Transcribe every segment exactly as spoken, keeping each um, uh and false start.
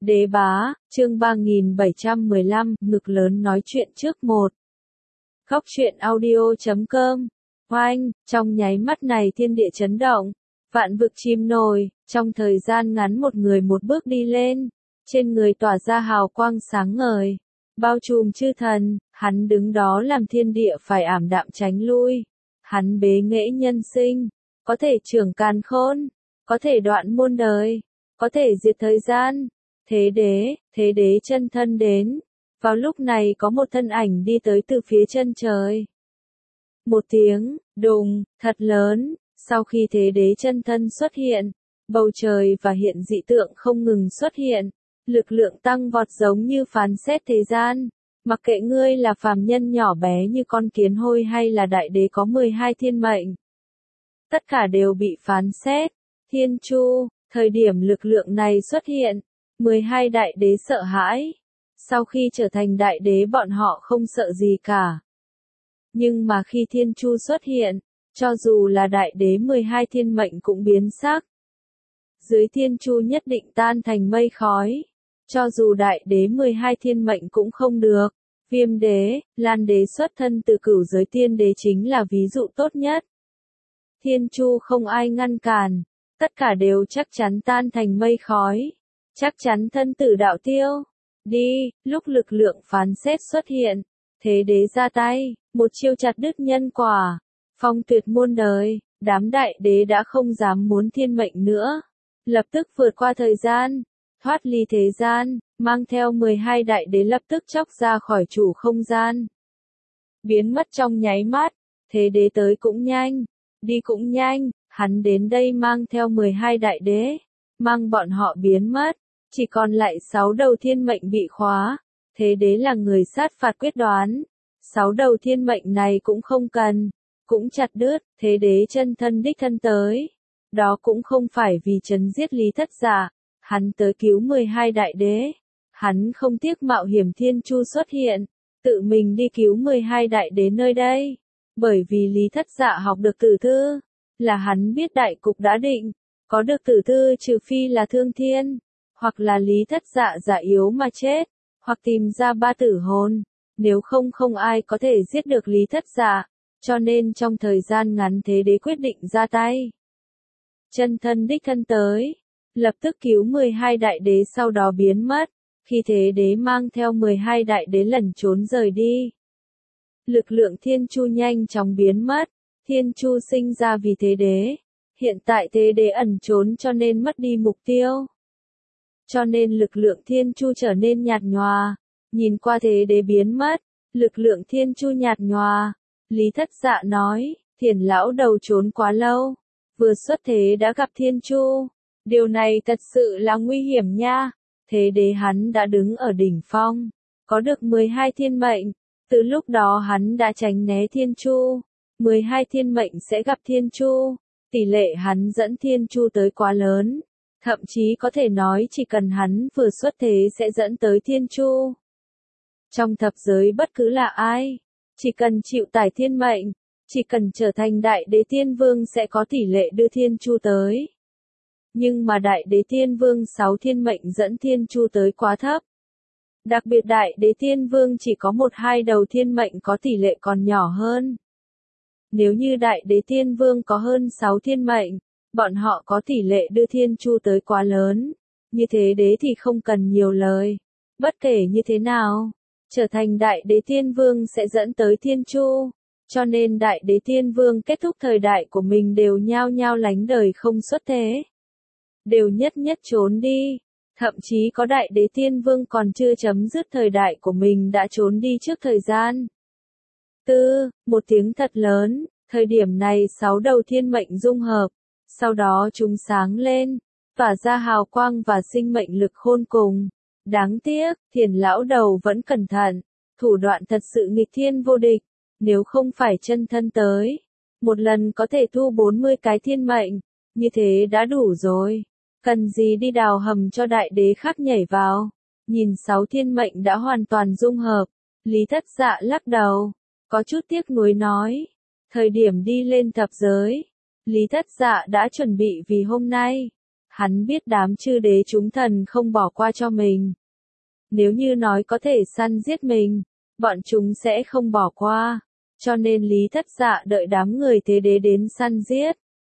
Đế bá, chương ba nghìn bảy trăm mười lăm, ngực lớn nói chuyện trước một. Góc truyện audio chấm com. Oanh, trong nháy mắt này thiên địa chấn động, vạn vực chìm nổi, trong thời gian ngắn một người một bước đi lên, trên người tỏa ra hào quang sáng ngời, bao trùm chư thần, hắn đứng đó làm thiên địa phải ảm đạm tránh lui. Hắn bế nghệ nhân sinh, có thể trưởng càn khôn, có thể đoạn muôn đời, có thể diệt thời gian. Thế đế, thế đế chân thân đến. Vào lúc này có một thân ảnh đi tới từ phía chân trời. Một tiếng, đùng, thật lớn, sau khi thế đế chân thân xuất hiện, bầu trời và hiện dị tượng không ngừng xuất hiện, lực lượng tăng vọt giống như phán xét thế gian. Mặc kệ ngươi là phàm nhân nhỏ bé như con kiến hôi hay là đại đế có mười hai thiên mệnh. Tất cả đều bị phán xét. Thiên Chu, thời điểm lực lượng này xuất hiện, mười hai đại đế sợ hãi. Sau khi trở thành đại đế bọn họ không sợ gì cả. Nhưng mà khi Thiên Chu xuất hiện, cho dù là đại đế mười hai thiên mệnh cũng biến sắc. Dưới Thiên Chu nhất định tan thành mây khói. Cho dù đại đế mười hai thiên mệnh cũng không được. Viêm đế, Lan đế xuất thân từ cửu giới tiên đế chính là ví dụ tốt nhất. Thiên Chu không ai ngăn cản, tất cả đều chắc chắn tan thành mây khói. Chắc chắn thân tử đạo tiêu. Đi, lúc lực lượng phán xét xuất hiện, thế đế ra tay, một chiêu chặt đứt nhân quả, phong tuyệt muôn đời, đám đại đế đã không dám muốn thiên mệnh nữa. Lập tức vượt qua thời gian, thoát ly thế gian, mang theo mười hai đại đế lập tức chóc ra khỏi chủ không gian. Biến mất trong nháy mắt, thế đế tới cũng nhanh, đi cũng nhanh, hắn đến đây mang theo mười hai đại đế, mang bọn họ biến mất. Chỉ còn lại sáu đầu thiên mệnh bị khóa, thế đế là người sát phạt quyết đoán. Sáu đầu thiên mệnh này cũng không cần, cũng chặt đứt, thế đế chân thân đích thân tới. Đó cũng không phải vì trấn giết Lý Thất Dạ, hắn tới cứu mười hai đại đế. Hắn không tiếc mạo hiểm Thiên Chu xuất hiện, tự mình đi cứu mười hai đại đế nơi đây. Bởi vì Lý Thất Dạ học được tử thư, là hắn biết đại cục đã định, có được tử thư trừ phi là thương thiên. Hoặc là Lý Thất Dạ giả yếu mà chết, hoặc tìm ra ba tử hồn, nếu không không ai có thể giết được Lý Thất Dạ, cho nên trong thời gian ngắn thế đế quyết định ra tay. Chân thân đích thân tới, lập tức cứu mười hai đại đế sau đó biến mất, khi thế đế mang theo mười hai đại đế lẩn trốn rời đi. Lực lượng Thiên Chu nhanh chóng biến mất, Thiên Chu sinh ra vì thế đế, hiện tại thế đế ẩn trốn cho nên mất đi mục tiêu. Cho nên lực lượng Thiên Chu trở nên nhạt nhòa, nhìn qua thế đế biến mất, lực lượng Thiên Chu nhạt nhòa. Lý Thất Dạ nói, Thiền lão đầu trốn quá lâu, vừa xuất thế đã gặp Thiên Chu, điều này thật sự là nguy hiểm nha. Thế đế hắn đã đứng ở đỉnh phong, có được mười hai thiên mệnh, từ lúc đó hắn đã tránh né Thiên Chu, mười hai thiên mệnh sẽ gặp Thiên Chu, tỷ lệ hắn dẫn Thiên Chu tới quá lớn. Thậm chí có thể nói chỉ cần hắn vừa xuất thế sẽ dẫn tới Thiên Chu. Trong thập giới bất cứ là ai, chỉ cần chịu tải thiên mệnh, chỉ cần trở thành đại đế thiên vương sẽ có tỷ lệ đưa Thiên Chu tới. Nhưng mà đại đế thiên vương sáu thiên mệnh dẫn Thiên Chu tới quá thấp. Đặc biệt đại đế thiên vương chỉ có một hai đầu thiên mệnh có tỷ lệ còn nhỏ hơn. Nếu như đại đế thiên vương có hơn sáu thiên mệnh, bọn họ có tỷ lệ đưa Thiên Chu tới quá lớn, như thế đế thì không cần nhiều lời. Bất kể như thế nào, trở thành đại đế thiên vương sẽ dẫn tới Thiên Chu, cho nên đại đế thiên vương kết thúc thời đại của mình đều nhao nhao lánh đời không xuất thế. Đều nhất nhất trốn đi, thậm chí có đại đế thiên vương còn chưa chấm dứt thời đại của mình đã trốn đi trước thời gian. Tư, một tiếng thật lớn, thời điểm này sáu đầu thiên mệnh dung hợp. Sau đó chúng sáng lên, tỏa ra hào quang và sinh mệnh lực khôn cùng. Đáng tiếc, Thiền lão đầu vẫn cẩn thận, thủ đoạn thật sự nghịch thiên vô địch, nếu không phải chân thân tới, một lần có thể thu bốn mươi cái thiên mệnh, như thế đã đủ rồi, cần gì đi đào hầm cho đại đế khác nhảy vào. Nhìn sáu thiên mệnh đã hoàn toàn dung hợp, Lý Thất Dạ lắc đầu, có chút tiếc nuối nói, thời điểm đi lên thập giới, Lý Thất Dạ đã chuẩn bị vì hôm nay. Hắn biết đám chư đế chúng thần không bỏ qua cho mình. Nếu như nói có thể săn giết mình, bọn chúng sẽ không bỏ qua. Cho nên Lý Thất Dạ đợi đám người thế đế đến săn giết.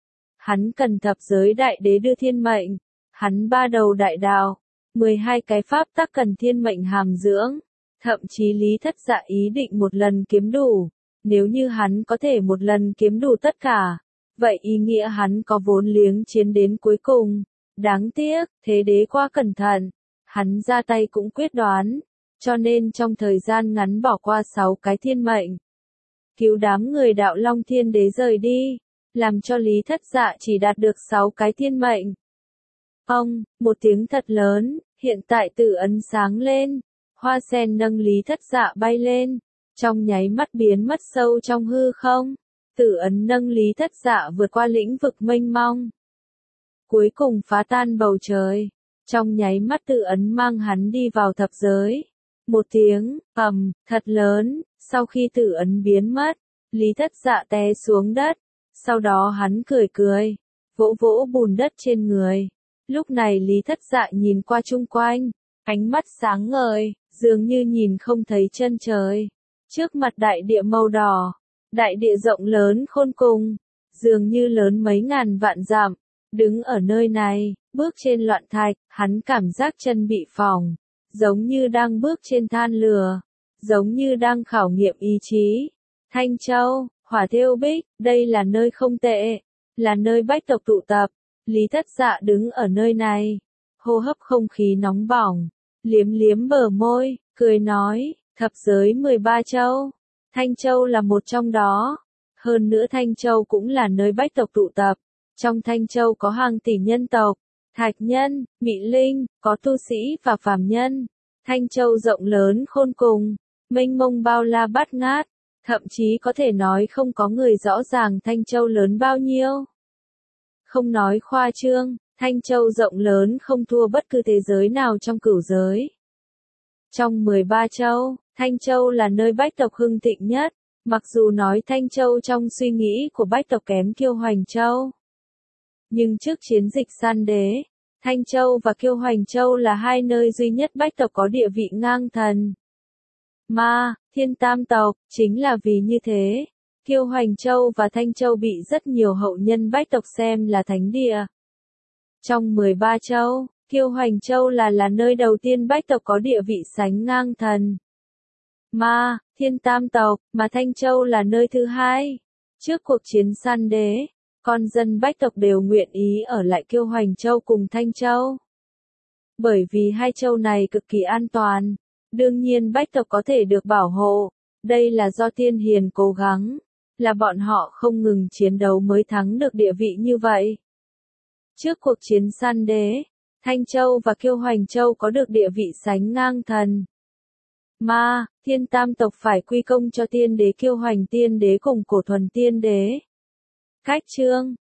Hắn cần thập giới đại đế đưa thiên mệnh. Hắn ba đầu đại đạo. mười hai cái pháp tắc cần thiên mệnh hàm dưỡng. Thậm chí Lý Thất Dạ ý định một lần kiếm đủ. Nếu như hắn có thể một lần kiếm đủ tất cả, vậy ý nghĩa hắn có vốn liếng chiến đến cuối cùng. Đáng tiếc, thế đế quá cẩn thận. Hắn ra tay cũng quyết đoán. Cho nên trong thời gian ngắn bỏ qua sáu cái thiên mệnh. Cứu đám người đạo Long Thiên Đế rời đi. Làm cho Lý Thất Dạ chỉ đạt được sáu cái thiên mệnh. Ông, một tiếng thật lớn, hiện tại tử ấn sáng lên. Hoa sen nâng Lý Thất Dạ bay lên. Trong nháy mắt biến mất sâu trong hư không. Tử ấn nâng Lý Thất Dạ vượt qua lĩnh vực mênh mông. Cuối cùng phá tan bầu trời. Trong nháy mắt tử ấn mang hắn đi vào thập giới. Một tiếng, ầm, thật lớn, sau khi tử ấn biến mất, Lý Thất Dạ té xuống đất. Sau đó hắn cười cười, vỗ vỗ bùn đất trên người. Lúc này Lý Thất Dạ nhìn qua chung quanh, ánh mắt sáng ngời, dường như nhìn không thấy chân trời. Trước mặt đại địa màu đỏ, đại địa rộng lớn khôn cùng, dường như lớn mấy ngàn vạn dặm. Đứng ở nơi này, bước trên loạn thạch, hắn cảm giác chân bị phỏng, giống như đang bước trên than lửa, giống như đang khảo nghiệm ý chí. Thanh Châu, Hỏa Thêu Bích, đây là nơi không tệ, là nơi bách tộc tụ tập. Lý Thất Dạ đứng ở nơi này, hô hấp không khí nóng bỏng, liếm liếm bờ môi, cười nói, thập giới mười ba châu, Thanh Châu là một trong đó. Hơn nữa Thanh Châu cũng là nơi bách tộc tụ tập. Trong Thanh Châu có hàng tỷ nhân tộc, thạch nhân, mị linh, có tu sĩ và phàm nhân. Thanh Châu rộng lớn khôn cùng, mênh mông bao la bát ngát, thậm chí có thể nói không có người rõ ràng Thanh Châu lớn bao nhiêu. Không nói khoa trương, Thanh Châu rộng lớn không thua bất cứ thế giới nào trong cửu giới. Trong mười ba châu, Thanh Châu là nơi bách tộc hưng thịnh nhất, mặc dù nói Thanh Châu trong suy nghĩ của bách tộc kém Kiêu Hoành Châu. Nhưng trước chiến dịch săn đế, Thanh Châu và Kiêu Hoành Châu là hai nơi duy nhất bách tộc có địa vị ngang thần. Ma, Thiên Tam tộc, chính là vì như thế, Kiêu Hoành Châu và Thanh Châu bị rất nhiều hậu nhân bách tộc xem là thánh địa. Trong mười ba châu, Kiêu Hoành Châu là là nơi đầu tiên bách tộc có địa vị sánh ngang thần. Ma, Thiên Tam tộc, mà Thanh Châu là nơi thứ hai. Trước cuộc chiến săn đế, con dân bách tộc đều nguyện ý ở lại Kiêu Hoành Châu cùng Thanh Châu. Bởi vì hai châu này cực kỳ an toàn, đương nhiên bách tộc có thể được bảo hộ, đây là do Tiên Hiền cố gắng, là bọn họ không ngừng chiến đấu mới thắng được địa vị như vậy. Trước cuộc chiến săn đế, Thanh Châu và Kiêu Hoành Châu có được địa vị sánh ngang thần. Ma, Thiên Tam tộc phải quy công cho Tiên Đế Kiêu Hoành Tiên Đế cùng Cổ Thuần Tiên Đế. Cách chương